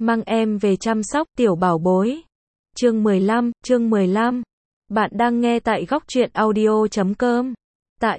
Mang em về chăm sóc tiểu bảo bối. Chương 15. Bạn đang nghe tại góc truyện audio.com. Tạ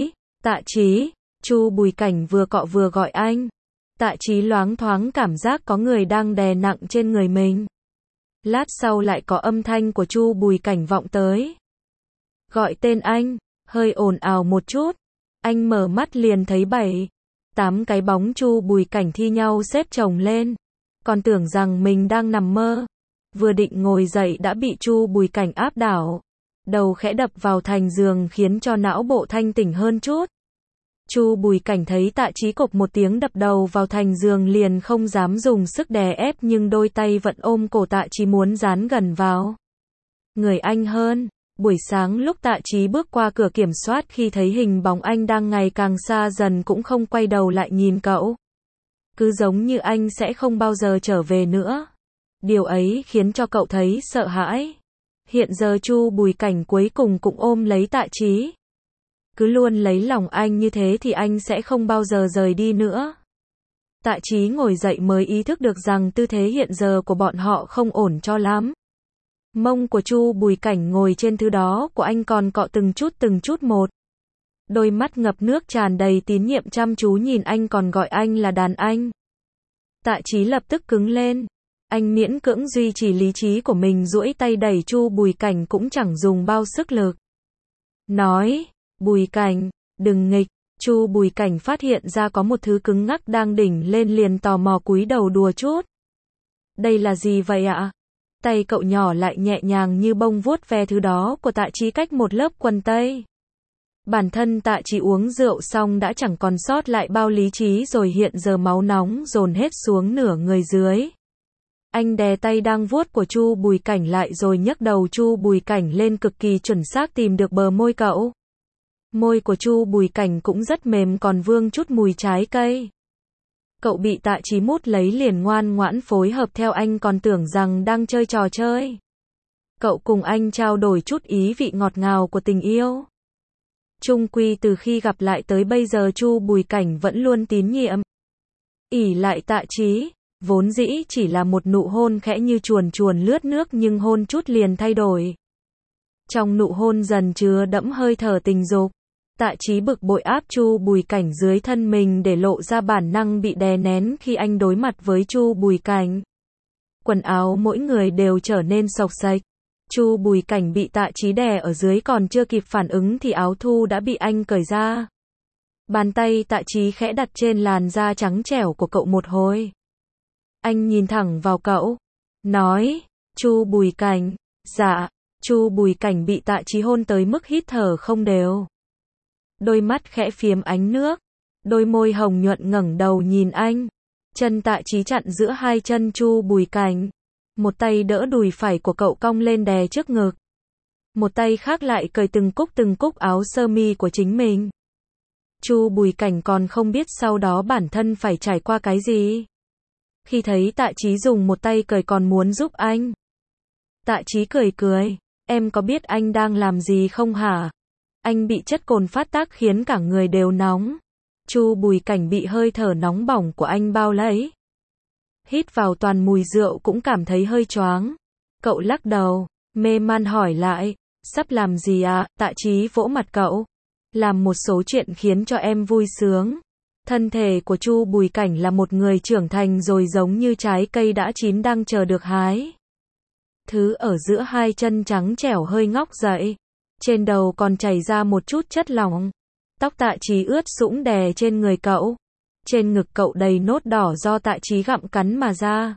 Chí, Chu Bùi Cảnh vừa cọ vừa gọi anh. Tạ Chí loáng thoáng cảm giác có người đang đè nặng trên người mình. Lát sau lại có âm thanh của Chu Bùi Cảnh vọng tới. Gọi tên anh, hơi ồn ào một chút. Anh mở mắt liền thấy 7-8 cái bóng Chu Bùi Cảnh thi nhau xếp chồng lên. Còn tưởng rằng mình đang nằm mơ. Vừa định ngồi dậy đã bị Chu Bùi Cảnh áp đảo. Đầu khẽ đập vào thành giường khiến cho não bộ thanh tỉnh hơn chút. Chu Bùi Cảnh thấy Tạ Chí cộc một tiếng đập đầu vào thành giường liền không dám dùng sức đè ép nhưng đôi tay vẫn ôm cổ Tạ Chí muốn dán gần vào người anh hơn. Buổi sáng lúc Tạ Chí bước qua cửa kiểm soát khi thấy hình bóng anh đang ngày càng xa dần cũng không quay đầu lại nhìn cậu. Cứ giống như anh sẽ không bao giờ trở về nữa. Điều ấy khiến cho cậu thấy sợ hãi. Hiện giờ Chu Bùi Cảnh cuối cùng cũng ôm lấy Tạ Chí. Cứ luôn lấy lòng anh như thế thì anh sẽ không bao giờ rời đi nữa. Tạ Chí ngồi dậy mới ý thức được rằng tư thế hiện giờ của bọn họ không ổn cho lắm. Mông của Chu Bùi Cảnh ngồi trên thứ đó của anh còn cọ từng chút một. Đôi mắt ngập nước tràn đầy tín nhiệm chăm chú nhìn anh còn gọi anh là đàn anh. Tạ Chí lập tức cứng lên. Anh miễn cưỡng duy trì lý trí của mình duỗi tay đẩy Chu Bùi Cảnh cũng chẳng dùng bao sức lực. Nói, Bùi Cảnh, đừng nghịch. Chu Bùi Cảnh phát hiện ra có một thứ cứng ngắc đang đỉnh lên liền tò mò cúi đầu đùa chút. Đây là gì vậy ạ? Tay cậu nhỏ lại nhẹ nhàng như bông vuốt ve thứ đó của Tạ Chí cách một lớp quần tây. Bản thân Tạ Chí uống rượu xong đã chẳng còn sót lại bao lý trí rồi hiện giờ máu nóng dồn hết xuống nửa người dưới. Anh đè tay đang vuốt của Chu Bùi Cảnh lại rồi nhấc đầu Chu Bùi Cảnh lên cực kỳ chuẩn xác tìm được bờ môi cậu. Môi của Chu Bùi Cảnh cũng rất mềm còn vương chút mùi trái cây. Cậu bị Tạ Chí mút lấy liền ngoan ngoãn phối hợp theo anh còn tưởng rằng đang chơi trò chơi. Cậu cùng anh trao đổi chút ý vị ngọt ngào của tình yêu. Chung quy từ khi gặp lại tới bây giờ Chu Bùi Cảnh vẫn luôn tín nhiệm. Ỷ lại Tạ Chí, vốn dĩ chỉ là một nụ hôn khẽ như chuồn chuồn lướt nước nhưng hôn chút liền thay đổi. Trong nụ hôn dần chứa đẫm hơi thở tình dục. Tạ Chí bực bội áp Chu Bùi Cảnh dưới thân mình để lộ ra bản năng bị đè nén khi anh đối mặt với Chu Bùi Cảnh. Quần áo mỗi người đều trở nên xộc xệch. Chu Bùi Cảnh bị Tạ Chí đè ở dưới còn chưa kịp phản ứng thì áo thu đã bị anh cởi ra. Bàn tay Tạ Chí khẽ đặt trên làn da trắng trẻo của cậu một hồi. Anh nhìn thẳng vào cậu, nói, Chu Bùi Cảnh, dạ. Chu Bùi Cảnh bị Tạ Chí hôn tới mức hít thở không đều. Đôi mắt khẽ phiếm ánh nước, đôi môi hồng nhuận ngẩng đầu nhìn anh. Chân Tạ Chí chặn giữa hai chân Chu Bùi Cảnh. Một tay đỡ đùi phải của cậu cong lên đè trước ngực. Một tay khác lại cởi từng cúc áo sơ mi của chính mình. Chu Bùi Cảnh còn không biết sau đó bản thân phải trải qua cái gì. Khi thấy Tạ Chí dùng một tay cởi còn muốn giúp anh. Tạ Chí cười, em có biết anh đang làm gì không hả? Anh bị chất cồn phát tác khiến cả người đều nóng. Chu Bùi Cảnh bị hơi thở nóng bỏng của anh bao lấy. Hít vào toàn mùi rượu cũng cảm thấy hơi choáng. Cậu lắc đầu, mê man hỏi lại, sắp làm gì à? Tạ Chí vỗ mặt cậu. Làm một số chuyện khiến cho em vui sướng. Thân thể của Chu Bùi Cảnh là một người trưởng thành rồi giống như trái cây đã chín đang chờ được hái. Thứ ở giữa hai chân trắng trẻo hơi ngóc dậy. Trên đầu còn chảy ra một chút chất lỏng. Tóc Tạ Chí ướt sũng đè trên người cậu. Trên ngực cậu đầy nốt đỏ do Tạ Chí gặm cắn mà ra.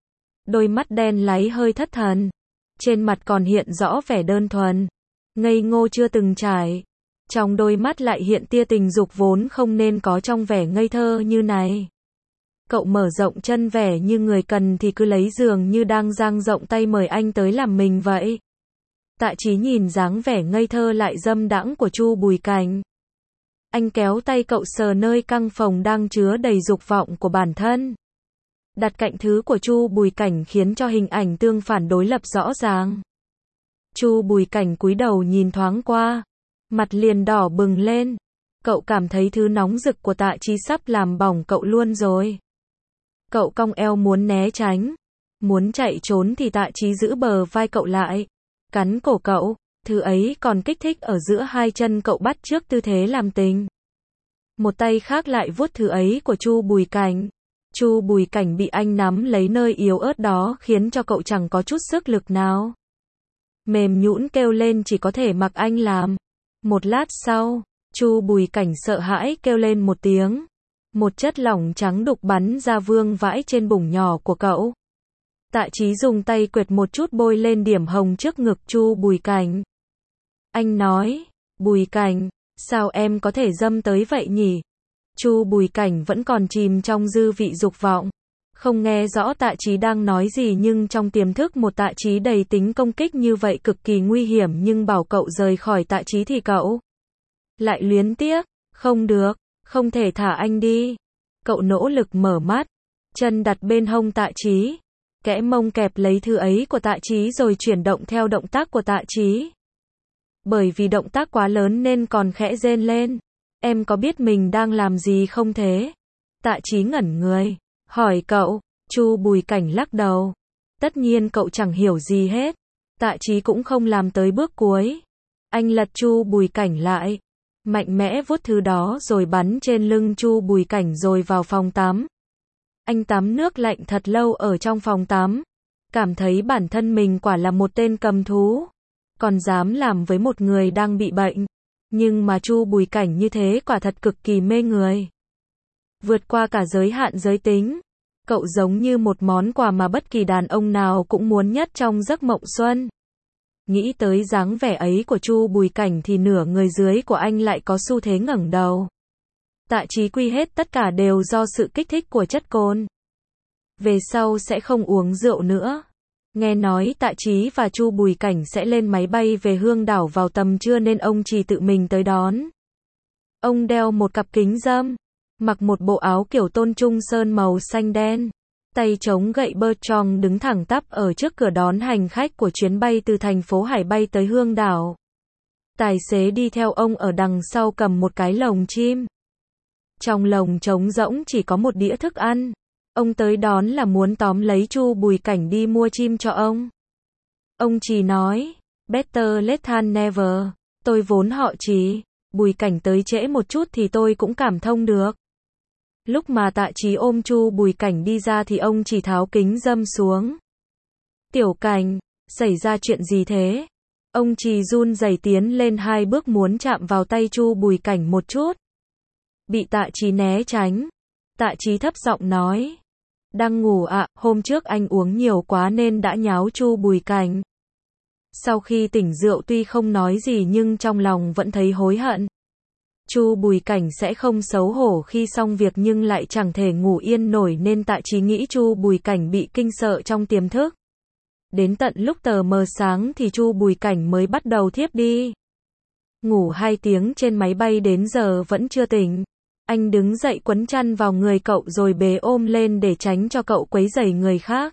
Đôi mắt đen láy hơi thất thần. Trên mặt còn hiện rõ vẻ đơn thuần. Ngây ngô chưa từng trải. Trong đôi mắt lại hiện tia tình dục vốn không nên có trong vẻ ngây thơ như này. Cậu mở rộng chân vẻ như người cần thì cứ lấy dường như đang dang rộng tay mời anh tới làm mình vậy. Tạ Chí nhìn dáng vẻ ngây thơ lại dâm đãng của Chu Bùi Cảnh. Anh kéo tay cậu sờ nơi căng phồng đang chứa đầy dục vọng của bản thân. Đặt cạnh thứ của Chu Bùi Cảnh khiến cho hình ảnh tương phản đối lập rõ ràng. Chu Bùi Cảnh cúi đầu nhìn thoáng qua. Mặt liền đỏ bừng lên. Cậu cảm thấy thứ nóng rực của Tạ Chí sắp làm bỏng cậu luôn rồi. Cậu cong eo muốn né tránh. Muốn chạy trốn thì Tạ Chí giữ bờ vai cậu lại, cắn cổ cậu, thứ ấy còn kích thích ở giữa hai chân cậu bắt chước tư thế làm tình. Một tay khác lại vuốt thứ ấy của Chu Bùi Cảnh. Chu Bùi Cảnh bị anh nắm lấy nơi yếu ớt đó khiến cho cậu chẳng có chút sức lực nào. Mềm nhũn kêu lên chỉ có thể mặc anh làm. Một lát sau, Chu Bùi Cảnh sợ hãi kêu lên một tiếng. Một chất lỏng trắng đục bắn ra vương vãi trên bụng nhỏ của cậu. Tạ Chí dùng tay quệt một chút bôi lên điểm hồng trước ngực Chu Bùi Cảnh. Anh nói, Bùi Cảnh, sao em có thể dâm tới vậy nhỉ? Chu Bùi Cảnh vẫn còn chìm trong dư vị dục vọng. Không nghe rõ Tạ Chí đang nói gì nhưng trong tiềm thức một Tạ Chí đầy tính công kích như vậy cực kỳ nguy hiểm nhưng bảo cậu rời khỏi Tạ Chí thì cậu lại luyến tiếc, không được, không thể thả anh đi. Cậu nỗ lực mở mắt, chân đặt bên hông Tạ Chí, kẽ mông kẹp lấy thứ ấy của Tạ Chí rồi chuyển động theo động tác của Tạ Chí. Bởi vì động tác quá lớn nên còn khẽ rên lên. Em có biết mình đang làm gì không thế? Tạ Chí ngẩn người, hỏi cậu. Chu Bùi Cảnh lắc đầu. Tất nhiên cậu chẳng hiểu gì hết. Tạ Chí cũng không làm tới bước cuối. Anh lật Chu Bùi Cảnh lại, mạnh mẽ vuốt thứ đó rồi bắn trên lưng Chu Bùi Cảnh rồi vào phòng tắm. Anh tắm nước lạnh thật lâu ở trong phòng tắm. Cảm thấy bản thân mình quả là một tên cầm thú. Còn dám làm với một người đang bị bệnh. Nhưng mà Chu Bùi Cảnh như thế quả thật cực kỳ mê người. Vượt qua cả giới hạn giới tính. Cậu giống như một món quà mà bất kỳ đàn ông nào cũng muốn nhất trong giấc mộng xuân. Nghĩ tới dáng vẻ ấy của Chu Bùi Cảnh thì nửa người dưới của anh lại có xu thế ngẩng đầu. Tạ Chí quy hết tất cả đều do sự kích thích của chất cồn. Về sau sẽ không uống rượu nữa. Nghe nói Tạ Chí và Chu Bùi Cảnh sẽ lên máy bay về Hương Đảo vào tầm trưa nên ông chỉ tự mình tới đón. Ông đeo một cặp kính râm, mặc một bộ áo kiểu Tôn Trung Sơn màu xanh đen, tay chống gậy bơ tròn đứng thẳng tắp ở trước cửa đón hành khách của chuyến bay từ thành phố Hải bay tới Hương Đảo. Tài xế đi theo ông ở đằng sau cầm một cái lồng chim. Trong lồng trống rỗng chỉ có một đĩa thức ăn. Ông tới đón là muốn tóm lấy Chu Bùi Cảnh đi mua chim cho ông. Ông chỉ nói, better late than never. Tôi vốn họ Chí, Bùi Cảnh tới trễ một chút thì tôi cũng cảm thông được. Lúc mà Tạ Chí ôm Chu Bùi Cảnh đi ra thì ông chỉ tháo kính râm xuống. Tiểu Cảnh, xảy ra chuyện gì thế? Ông chỉ run rẩy tiến lên 2 bước muốn chạm vào tay Chu Bùi Cảnh một chút. Bị Tạ Chí né tránh. Tạ Chí thấp giọng nói. Đang ngủ ạ, hôm trước anh uống nhiều quá nên đã nháo Chu Bùi Cảnh. Sau khi tỉnh rượu tuy không nói gì nhưng trong lòng vẫn thấy hối hận. Chu Bùi Cảnh sẽ không xấu hổ khi xong việc nhưng lại chẳng thể ngủ yên nổi nên Tạ Chí nghĩ Chu Bùi Cảnh bị kinh sợ trong tiềm thức. Đến tận lúc tờ mờ sáng thì Chu Bùi Cảnh mới bắt đầu thiếp đi. Ngủ 2 tiếng trên máy bay đến giờ vẫn chưa tỉnh. Anh đứng dậy quấn chăn vào người cậu rồi bế ôm lên để tránh cho cậu quấy rầy người khác.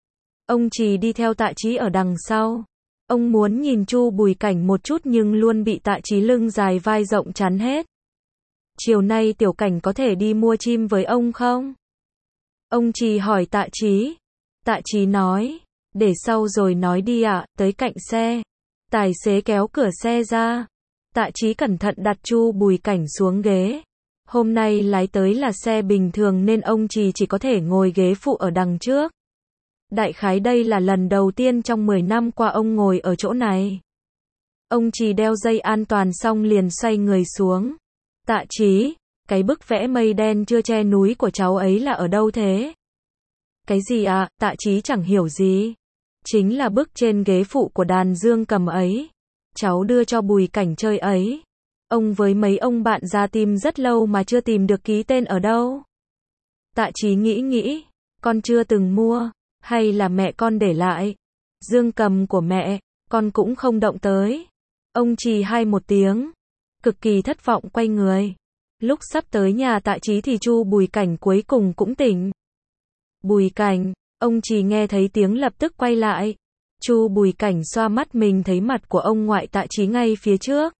Ông chỉ đi theo Tạ Chí ở đằng sau. Ông muốn nhìn Chu Bùi Cảnh một chút nhưng luôn bị Tạ Chí lưng dài vai rộng chắn hết. Chiều nay Tiểu Cảnh có thể đi mua chim với ông không? Ông chỉ hỏi Tạ Chí. Tạ Chí nói, để sau rồi nói đi ạ, tới cạnh xe. Tài xế kéo cửa xe ra. Tạ Chí cẩn thận đặt Chu Bùi Cảnh xuống ghế. Hôm nay lái tới là xe bình thường nên ông chỉ có thể ngồi ghế phụ ở đằng trước. Đại khái đây là lần đầu tiên trong 10 năm qua ông ngồi ở chỗ này. Ông chỉ đeo dây an toàn xong liền xoay người xuống. Tạ Chí, cái bức vẽ mây đen chưa che núi của cháu ấy là ở đâu thế? Cái gì ạ? Tạ Chí chẳng hiểu gì. Chính là bức trên ghế phụ của đàn dương cầm ấy. Cháu đưa cho Bùi Cảnh chơi ấy. Ông với mấy ông bạn ra tìm rất lâu mà chưa tìm được ký tên ở đâu. Tạ Chí nghĩ, con chưa từng mua, hay là mẹ con để lại. Dương cầm của mẹ, con cũng không động tới. Ông chỉ hai một tiếng, cực kỳ thất vọng quay người. Lúc sắp tới nhà Tạ Chí thì Chu Bùi Cảnh cuối cùng cũng tỉnh. Bùi Cảnh, ông chỉ nghe thấy tiếng lập tức quay lại. Chu Bùi Cảnh xoa mắt mình thấy mặt của ông ngoại Tạ Chí ngay phía trước.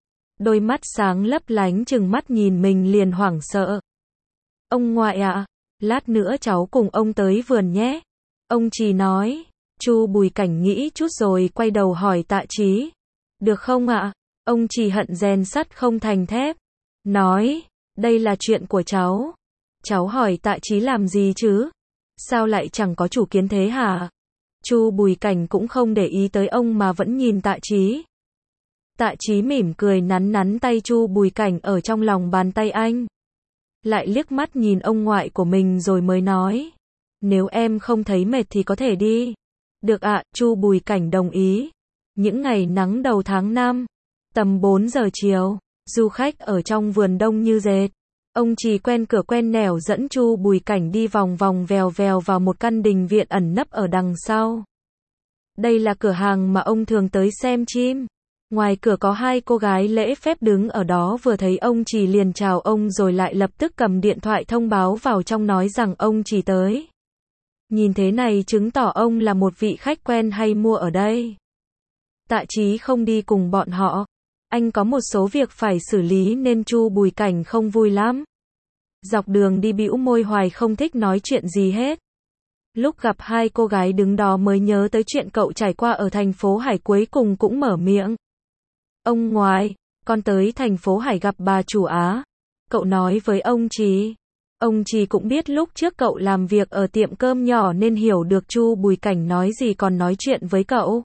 Đôi mắt sáng lấp lánh trừng mắt nhìn mình liền hoảng sợ. Ông ngoại ạ, lát nữa cháu cùng ông tới vườn nhé. Ông Trì nói. Chu Bùi Cảnh nghĩ chút rồi quay đầu hỏi Tạ Chí. Được không ạ? Ông Trì hận rèn sắt không thành thép. Nói, đây là chuyện của cháu. Cháu hỏi Tạ Chí làm gì chứ? Sao lại chẳng có chủ kiến thế hả? Chu Bùi Cảnh cũng không để ý tới ông mà vẫn nhìn Tạ Chí. Tạ Chí mỉm cười nắn nắn tay Chu Bùi Cảnh ở trong lòng bàn tay anh. Lại liếc mắt nhìn ông ngoại của mình rồi mới nói. Nếu em không thấy mệt thì có thể đi. Được ạ, Chu Bùi Cảnh đồng ý. Những ngày nắng đầu tháng 5, tầm 4 giờ chiều, du khách ở trong vườn đông như dệt. Ông Trì quen cửa quen nẻo dẫn Chu Bùi Cảnh đi vòng vòng vèo vèo vào một căn đình viện ẩn nấp ở đằng sau. Đây là cửa hàng mà ông thường tới xem chim. Ngoài cửa có hai cô gái lễ phép đứng ở đó, vừa thấy ông Trì liền chào ông rồi lại lập tức cầm điện thoại thông báo vào trong nói rằng ông Trì tới. Nhìn thế này chứng tỏ ông là một vị khách quen hay mua ở đây. Tạ Chí không đi cùng bọn họ. Anh có một số việc phải xử lý nên Chu Bùi Cảnh không vui lắm. Dọc đường đi bĩu môi hoài không thích nói chuyện gì hết. Lúc gặp hai cô gái đứng đó mới nhớ tới chuyện cậu trải qua ở thành phố Hải, cuối cùng cũng mở miệng. Ông ngoại, con tới thành phố Hải gặp bà chủ Á. Cậu nói với ông Trì. Ông Trì cũng biết lúc trước cậu làm việc ở tiệm cơm nhỏ nên hiểu được Chu Bùi Cảnh nói gì, còn nói chuyện với cậu.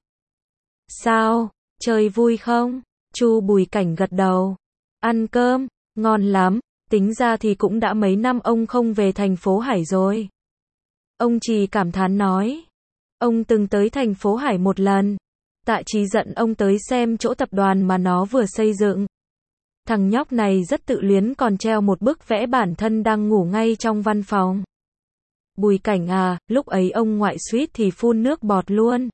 Sao, chơi vui không? Chu Bùi Cảnh gật đầu. Ăn cơm, ngon lắm, tính ra thì cũng đã mấy năm ông không về thành phố Hải rồi. Ông Trì cảm thán nói. Ông từng tới thành phố Hải một lần. Tạ Chí giận ông tới xem chỗ tập đoàn mà nó vừa xây dựng. Thằng nhóc này rất tự luyến, còn treo một bức vẽ bản thân đang ngủ ngay trong văn phòng. Bùi Cảnh à, lúc ấy ông ngoại suýt thì phun nước bọt luôn.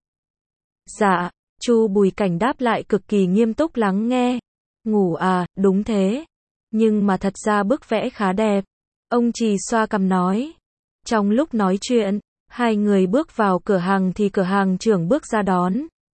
Dạ, Chu Bùi Cảnh đáp lại cực kỳ nghiêm túc lắng nghe. Ngủ à, đúng thế. Nhưng mà thật ra bức vẽ khá đẹp. Ông Trì xoa cằm nói. Trong lúc nói chuyện, hai người bước vào cửa hàng thì cửa hàng trưởng bước ra đón.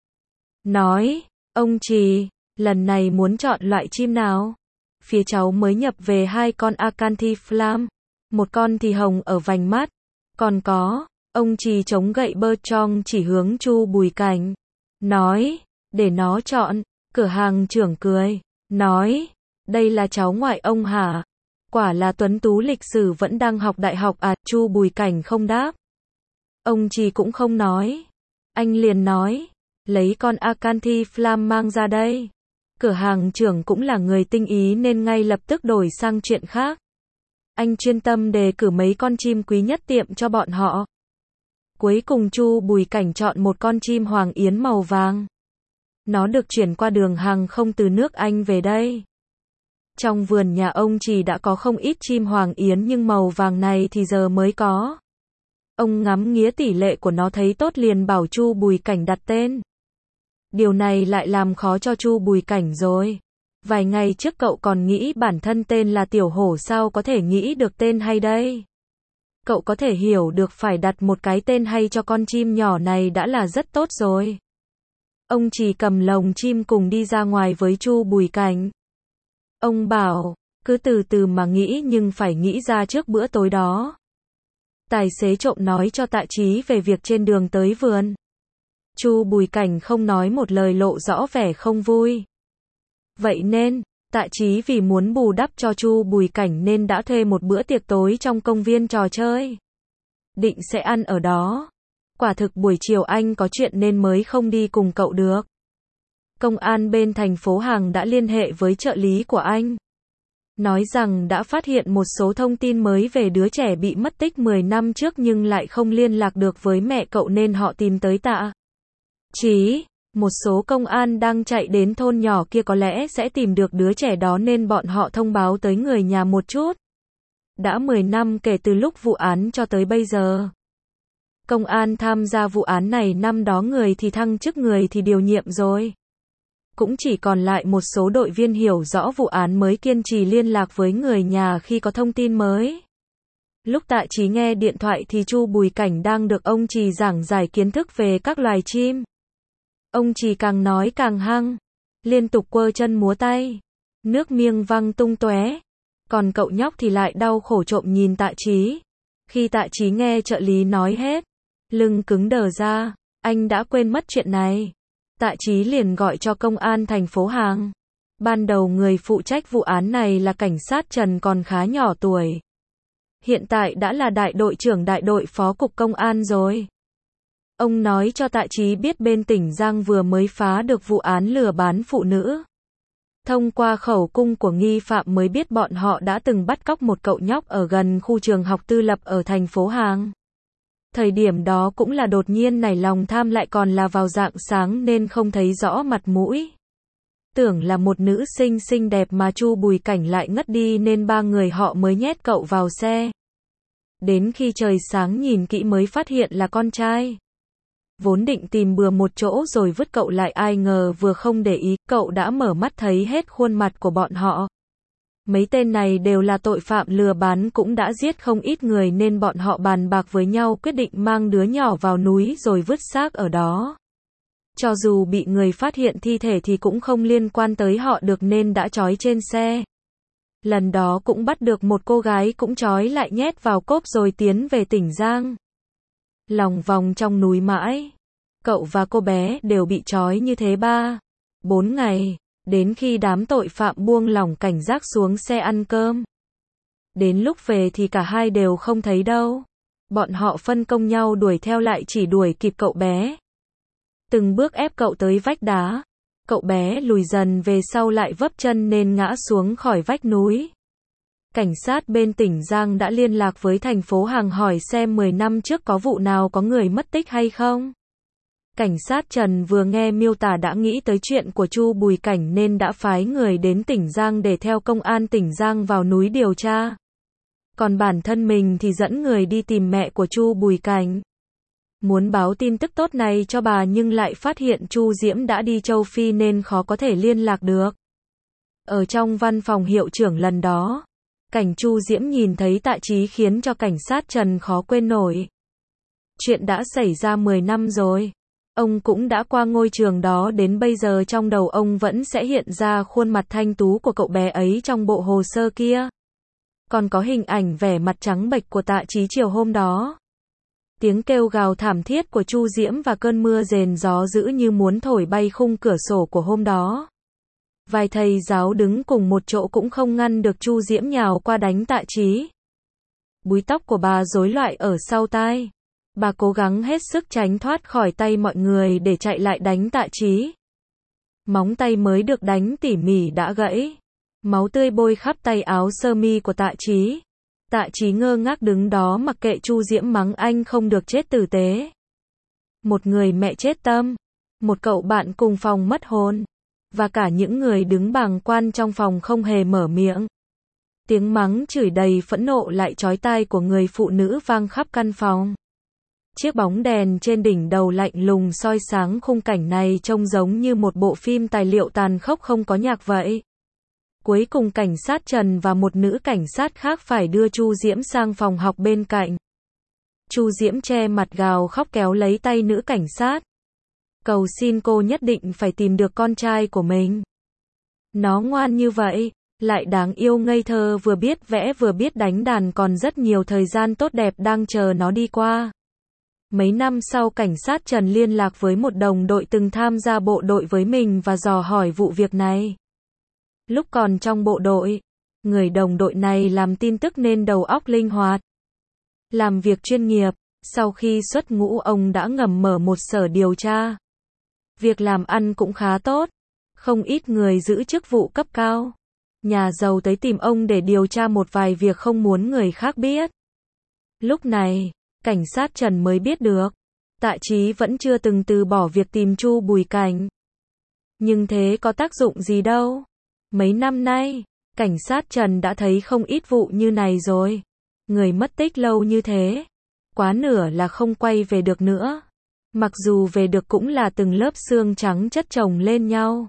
Nói, ông Trì, lần này muốn chọn loại chim nào? Phía cháu mới nhập về hai con Acanthi Flam, một con thì hồng ở vành mắt, còn có, ông Trì chống gậy bơ trong chỉ hướng Chu Bùi Cảnh. Nói, để nó chọn. Cửa hàng trưởng cười, nói, đây là cháu ngoại ông hả? Quả là tuấn tú lịch sử, vẫn đang học đại học à? Chu Bùi Cảnh không đáp. Ông Trì cũng không nói. Anh liền nói, lấy con Acanthi Flam mang ra đây. Cửa hàng trưởng cũng là người tinh ý nên ngay lập tức đổi sang chuyện khác. Anh chuyên tâm đề cử mấy con chim quý nhất tiệm cho bọn họ. Cuối cùng Chu Bùi Cảnh chọn một con chim hoàng yến màu vàng. Nó được chuyển qua đường hàng không từ nước Anh về đây. Trong vườn nhà ông Trì đã có không ít chim hoàng yến nhưng màu vàng này thì giờ mới có. Ông ngắm nghía tỷ lệ của nó thấy tốt liền bảo Chu Bùi Cảnh đặt tên. Điều này lại làm khó cho Chu Bùi Cảnh rồi. Vài ngày trước cậu còn nghĩ bản thân tên là Tiểu Hổ, sao có thể nghĩ được tên hay đây? Cậu có thể hiểu được phải đặt một cái tên hay cho con chim nhỏ này đã là rất tốt rồi. Ông Trì cầm lồng chim cùng đi ra ngoài với Chu Bùi Cảnh. Ông bảo, cứ từ từ mà nghĩ nhưng phải nghĩ ra trước bữa tối đó. Tài xế trộm nói cho Tạ Chí về việc trên đường tới vườn. Chu Bùi Cảnh không nói một lời, lộ rõ vẻ không vui. Vậy nên, Tạ Chí vì muốn bù đắp cho Chu Bùi Cảnh nên đã thuê một bữa tiệc tối trong công viên trò chơi. Định sẽ ăn ở đó. Quả thực buổi chiều anh có chuyện nên mới không đi cùng cậu được. Công an bên thành phố Hàng đã liên hệ với trợ lý của anh. Nói rằng đã phát hiện một số thông tin mới về đứa trẻ bị mất tích 10 năm trước nhưng lại không liên lạc được với mẹ cậu nên họ tìm tới Tạ Chí. Một số công an đang chạy đến thôn nhỏ kia có lẽ sẽ tìm được đứa trẻ đó nên bọn họ thông báo tới người nhà một chút. Đã 10 năm kể từ lúc vụ án cho tới bây giờ. Công an tham gia vụ án này năm đó người thì thăng chức người thì điều nhiệm rồi. Cũng chỉ còn lại một số đội viên hiểu rõ vụ án mới kiên trì liên lạc với người nhà khi có thông tin mới. Lúc Tạ Chí nghe điện thoại thì Chu Bùi Cảnh đang được ông Trì giảng giải kiến thức về các loài chim. Ông Trì càng nói càng hăng, liên tục quơ chân múa tay, nước miếng văng tung tóe. Còn cậu nhóc thì lại đau khổ trộm nhìn Tạ Chí. Khi Tạ Chí nghe trợ lý nói hết, Lưng cứng đờ ra, anh đã quên mất chuyện này. Tạ Chí liền gọi cho công an thành phố Hàng. Ban đầu người phụ trách vụ án này là cảnh sát Trần còn khá nhỏ tuổi. Hiện tại đã là đại đội trưởng đại đội phó cục công an rồi. Ông nói cho Tạ Chí biết bên tỉnh Giang vừa mới phá được vụ án lừa bán phụ nữ. Thông qua khẩu cung của nghi phạm mới biết bọn họ đã từng bắt cóc một cậu nhóc ở gần khu trường học tư lập ở thành phố Hàng. Thời điểm đó cũng là đột nhiên nảy lòng tham, lại còn là vào rạng sáng nên không thấy rõ mặt mũi. Tưởng là một nữ sinh xinh đẹp mà Chu Bùi Cảnh lại ngất đi nên ba người họ mới nhét cậu vào xe. Đến khi trời sáng nhìn kỹ mới phát hiện là con trai. Vốn định tìm bừa một chỗ rồi vứt cậu lại, ai ngờ vừa không để ý, cậu đã mở mắt thấy hết khuôn mặt của bọn họ. Mấy tên này đều là tội phạm lừa bán, cũng đã giết không ít người nên bọn họ bàn bạc với nhau quyết định mang đứa nhỏ vào núi rồi vứt xác ở đó. Cho dù bị người phát hiện thi thể thì cũng không liên quan tới họ được nên đã trói trên xe. Lần đó cũng bắt được một cô gái cũng trói lại nhét vào cốp rồi tiến về tỉnh Giang. Lòng vòng trong núi mãi. Cậu và cô bé đều bị trói như thế 3-4 ngày. Đến khi đám tội phạm buông lỏng cảnh giác xuống xe ăn cơm. Đến lúc về thì cả hai đều không thấy đâu. Bọn họ phân công nhau đuổi theo, lại chỉ đuổi kịp cậu bé. Từng bước ép cậu tới vách đá. Cậu bé lùi dần về sau lại vấp chân nên ngã xuống khỏi vách núi. Cảnh sát bên tỉnh Giang đã liên lạc với thành phố Hàng hỏi xem 10 năm trước có vụ nào có người mất tích hay không. Cảnh sát Trần vừa nghe miêu tả đã nghĩ tới chuyện của Chu Bùi Cảnh nên đã phái người đến tỉnh Giang để theo công an tỉnh Giang vào núi điều tra. Còn bản thân mình thì dẫn người đi tìm mẹ của Chu Bùi Cảnh. Muốn báo tin tức tốt này cho bà nhưng lại phát hiện Chu Diễm đã đi châu Phi nên khó có thể liên lạc được. Ở trong văn phòng hiệu trưởng lần đó, cảnh Chu Diễm nhìn thấy Tạ Chí khiến cho cảnh sát Trần khó quên nổi. Chuyện đã xảy ra 10 năm rồi. Ông cũng đã qua ngôi trường đó, đến bây giờ trong đầu ông vẫn sẽ hiện ra khuôn mặt thanh tú của cậu bé ấy trong bộ hồ sơ kia. Còn có hình ảnh vẻ mặt trắng bệch của Tạ Chí chiều hôm đó. Tiếng kêu gào thảm thiết của Chu Diễm và cơn mưa rền gió dữ như muốn thổi bay khung cửa sổ của hôm đó. Vài thầy giáo đứng cùng một chỗ cũng không ngăn được Chu Diễm nhào qua đánh Tạ Chí. Búi tóc của bà rối loạn ở sau tai. Bà cố gắng hết sức tránh thoát khỏi tay mọi người để chạy lại đánh Tạ Chí. Móng tay mới được đánh tỉ mỉ đã gãy. Máu tươi bôi khắp tay áo sơ mi của Tạ Chí. Tạ Chí ngơ ngác đứng đó mặc kệ Chu Diễm mắng anh không được chết tử tế. Một người mẹ chết tâm. Một cậu bạn cùng phòng mất hồn. Và cả những người đứng bàng quan trong phòng không hề mở miệng. Tiếng mắng chửi đầy phẫn nộ lại chói tai của người phụ nữ vang khắp căn phòng. Chiếc bóng đèn trên đỉnh đầu lạnh lùng soi sáng khung cảnh này trông giống như một bộ phim tài liệu tàn khốc không có nhạc vậy. Cuối cùng cảnh sát Trần và một nữ cảnh sát khác phải đưa Chu Diễm sang phòng học bên cạnh. Chu Diễm che mặt gào khóc kéo lấy tay nữ cảnh sát. Cầu xin cô nhất định phải tìm được con trai của mình. Nó ngoan như vậy, lại đáng yêu ngây thơ, vừa biết vẽ vừa biết đánh đàn, còn rất nhiều thời gian tốt đẹp đang chờ nó đi qua. Mấy năm sau cảnh sát Trần liên lạc với một đồng đội từng tham gia bộ đội với mình và dò hỏi vụ việc này. Lúc còn trong bộ đội, người đồng đội này làm tin tức nên đầu óc linh hoạt. Làm việc chuyên nghiệp, sau khi xuất ngũ ông đã ngầm mở một sở điều tra. Việc làm ăn cũng khá tốt, không ít người giữ chức vụ cấp cao. Nhà giàu tới tìm ông để điều tra một vài việc không muốn người khác biết. Lúc này, cảnh sát Trần mới biết được, Tạ Chí vẫn chưa từng từ bỏ việc tìm Chu Bùi Cảnh. Nhưng thế có tác dụng gì đâu. Mấy năm nay, cảnh sát Trần đã thấy không ít vụ như này rồi. Người mất tích lâu như thế, quá nửa là không quay về được nữa. Mặc dù về được cũng là từng lớp xương trắng chất chồng lên nhau.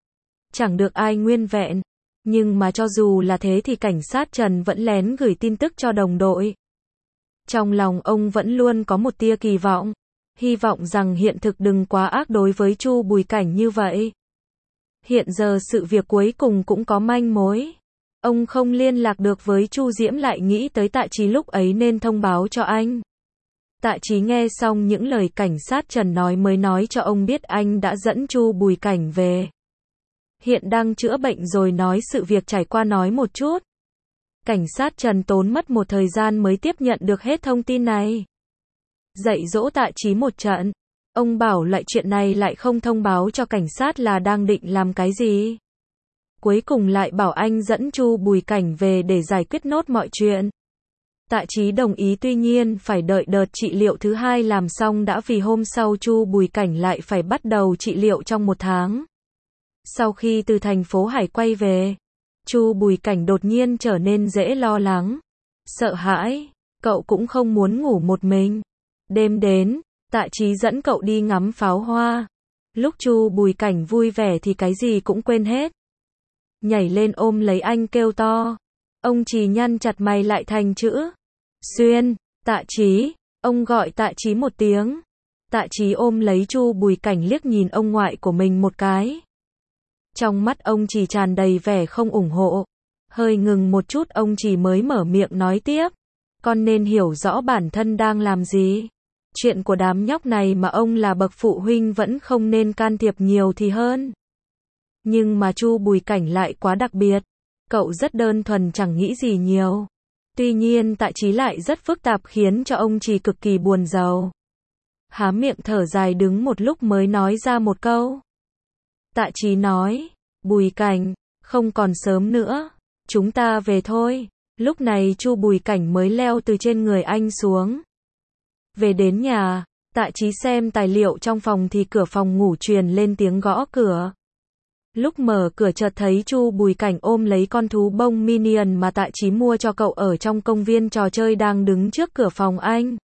Chẳng được ai nguyên vẹn. Nhưng mà cho dù là thế thì cảnh sát Trần vẫn lén gửi tin tức cho đồng đội. Trong lòng ông vẫn luôn có một tia kỳ vọng. Hy vọng rằng hiện thực đừng quá ác đối với Chu Bùi Cảnh như vậy. Hiện giờ sự việc cuối cùng cũng có manh mối. Ông không liên lạc được với Chu Diễm lại nghĩ tới Tạ Chí lúc ấy nên thông báo cho anh. Tạ Chí nghe xong những lời cảnh sát Trần nói mới nói cho ông biết anh đã dẫn Chu Bùi Cảnh về. Hiện đang chữa bệnh rồi nói sự việc trải qua nói một chút. Cảnh sát Trần tốn mất một thời gian mới tiếp nhận được hết thông tin này. Dạy dỗ Tạ Chí một trận. Ông bảo lại chuyện này lại không thông báo cho cảnh sát là đang định làm cái gì. Cuối cùng lại bảo anh dẫn Chu Bùi Cảnh về để giải quyết nốt mọi chuyện. Tạ Chí đồng ý, tuy nhiên phải đợi đợt trị liệu thứ hai làm xong đã, vì hôm sau Chu Bùi Cảnh lại phải bắt đầu trị liệu trong 1 tháng. Sau khi từ thành phố Hải quay về, Chu Bùi Cảnh đột nhiên trở nên dễ lo lắng, sợ hãi, cậu cũng không muốn ngủ một mình. Đêm đến, Tạ Chí dẫn cậu đi ngắm pháo hoa. Lúc Chu Bùi Cảnh vui vẻ thì cái gì cũng quên hết. Nhảy lên ôm lấy anh kêu to. Ông Trì nhăn chặt mày lại thành chữ Xuyên. Tạ Chí. Ông gọi Tạ Chí một tiếng. Tạ Chí ôm lấy Chu Bùi Cảnh liếc nhìn ông ngoại của mình một cái. Trong mắt ông Trì tràn đầy vẻ không ủng hộ. Hơi ngừng một chút ông Trì mới mở miệng nói tiếp. Con nên hiểu rõ bản thân đang làm gì. Chuyện của đám nhóc này mà ông là bậc phụ huynh vẫn không nên can thiệp nhiều thì hơn. Nhưng mà Chu Bùi Cảnh lại quá đặc biệt. Cậu rất đơn thuần chẳng nghĩ gì nhiều. Tuy nhiên Tạ Chí lại rất phức tạp khiến cho ông Trì cực kỳ buồn rầu. Há miệng thở dài đứng một lúc mới nói ra một câu. Tạ Chí nói, Bùi Cảnh, không còn sớm nữa, chúng ta về thôi. Lúc này Chu Bùi Cảnh mới leo từ trên người anh xuống. Về đến nhà, Tạ Chí xem tài liệu trong phòng thì cửa phòng ngủ truyền lên tiếng gõ cửa. Lúc mở cửa chợt thấy Chu Bùi Cảnh ôm lấy con thú bông Minion mà Tạ Chí mua cho cậu ở trong công viên trò chơi đang đứng trước cửa phòng anh.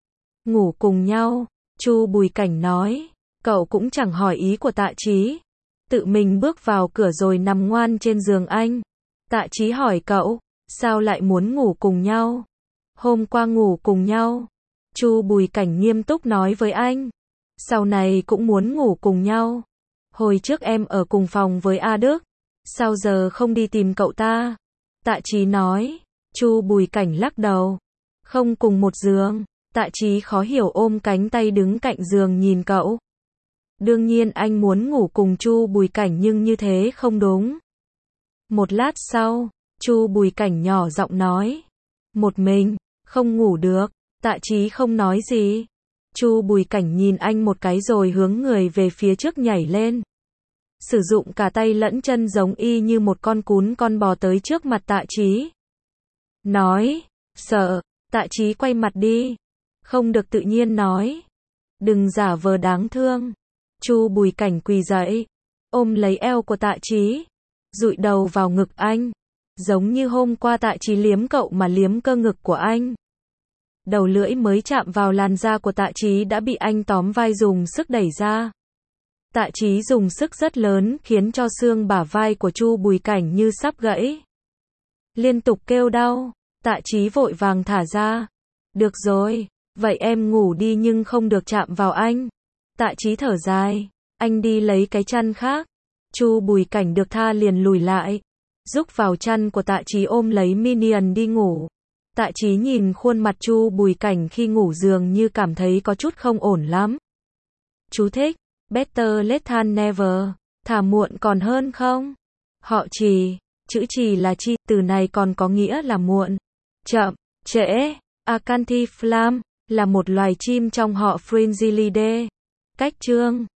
Ngủ cùng nhau, Chu Bùi Cảnh nói, cậu cũng chẳng hỏi ý của Tạ Chí. Tự mình bước vào cửa rồi nằm ngoan trên giường anh. Tạ Chí hỏi cậu, sao lại muốn ngủ cùng nhau? Hôm qua ngủ cùng nhau. Chu Bùi Cảnh nghiêm túc nói với anh. Sau này cũng muốn ngủ cùng nhau. Hồi trước em ở cùng phòng với A Đức. Sao giờ không đi tìm cậu ta? Tạ Chí nói. Chu Bùi Cảnh lắc đầu. Không cùng một giường. Tạ Chí khó hiểu ôm cánh tay đứng cạnh giường nhìn cậu. Đương nhiên anh muốn ngủ cùng Chu Bùi Cảnh nhưng như thế không đúng. Một lát sau, Chu Bùi Cảnh nhỏ giọng nói. Một mình, không ngủ được. Tạ Chí không nói gì. Chu Bùi Cảnh nhìn anh một cái rồi hướng người về phía trước nhảy lên. Sử dụng cả tay lẫn chân giống y như một con cún con bò tới trước mặt Tạ Chí. Nói, sợ. Tạ Chí quay mặt đi. Không được, tự nhiên nói. Đừng giả vờ đáng thương. Chu Bùi Cảnh quỳ dậy, ôm lấy eo của Tạ Chí, dụi đầu vào ngực anh. Giống như hôm qua Tạ Chí liếm cậu mà liếm cơ ngực của anh. Đầu lưỡi mới chạm vào làn da của Tạ Chí đã bị anh tóm vai dùng sức đẩy ra. Tạ Chí dùng sức rất lớn khiến cho xương bả vai của Chu Bùi Cảnh như sắp gãy. Liên tục kêu đau, Tạ Chí vội vàng thả ra. Được rồi, vậy em ngủ đi nhưng không được chạm vào anh. Tạ Chí thở dài, anh đi lấy cái chăn khác. Chu Bùi Cảnh được tha liền lùi lại, rúc vào chăn của Tạ Chí ôm lấy Minion đi ngủ. Tạ Chí nhìn khuôn mặt Chu Bùi Cảnh khi ngủ dường như cảm thấy có chút không ổn lắm. Chú thích, better late than never, thà muộn còn hơn không? Họ Trì, chữ Trì là chi, từ này còn có nghĩa là muộn, chậm, trễ. Acanthiflam là một loài chim trong họ Fringillidae. Cách chương